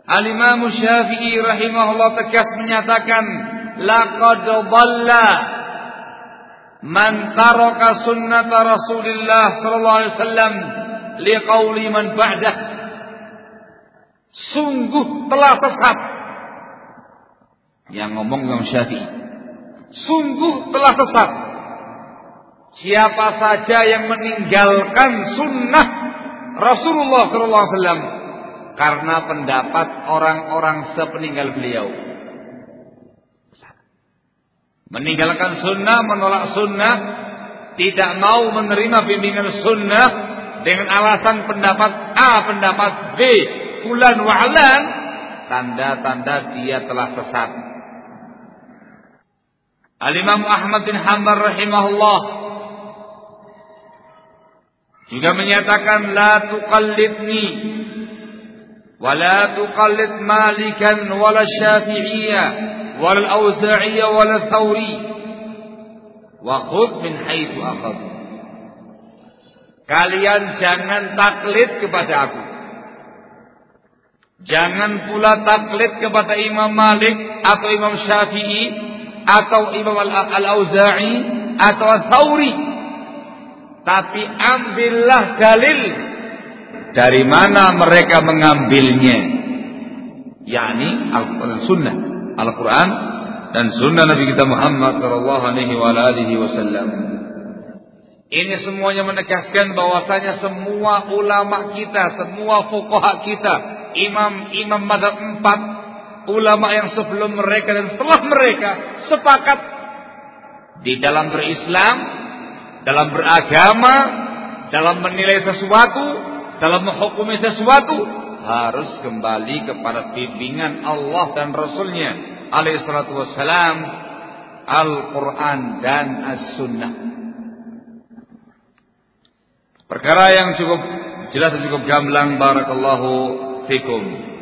Al-Imam Syafi'i rahimahullah tegas menyatakan, laqad dhalla man taraka sunnata Rasulillah sallallahu alaihi wasallam liqauli man ba'dah. Sungguh telah sesat. Yang ngomong Imam Syafi'i. Sungguh telah sesat siapa saja yang meninggalkan sunnah Rasulullah sallallahu alaihi wasallam karena pendapat orang-orang sepeninggal beliau. Meninggalkan sunnah, menolak sunnah, tidak mau menerima bimbingan sunnah dengan alasan pendapat A, pendapat B, fulan wa alan, tanda-tanda dia telah sesat. Al-Imam Ahmad bin Hanbal rahimahullah juga menyatakan, la tuqallidni wa la tuqallid Malikan wala Syafi'iyah wala Al-Auza'iyyah wala Thawri wa khudh min haitsu akhadh. Kalian jangan taklid kepada aku. Jangan pula taklid kepada Imam Malik atau Imam Syafi'i atau Imam Al-Auza'i atau Al-Thawri. Tapi ambillah dalil dari mana mereka mengambilnya, yakni Al-Quran dan Sunnah, Al-Quran dan Sunnah Nabi kita Muhammad sallallahu alaihi wasallam. Ini semuanya menegaskan bahwasanya semua ulama kita, semua fuqaha kita, imam-imam mazhab 4, ulama yang sebelum mereka dan setelah mereka sepakat di dalam berislam, dalam beragama, dalam menilai sesuatu, dalam menghukumi sesuatu, harus kembali kepada bimbingan Allah dan Rasulnya alaihi salatu wassalam, Al-Quran dan As-Sunnah. Perkara yang cukup jelas dan cukup gamblang. Barakallahu fikum.